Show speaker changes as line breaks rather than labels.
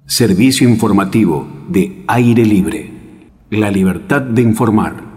Servicio informativo de Aire Libre. La libertad de informar.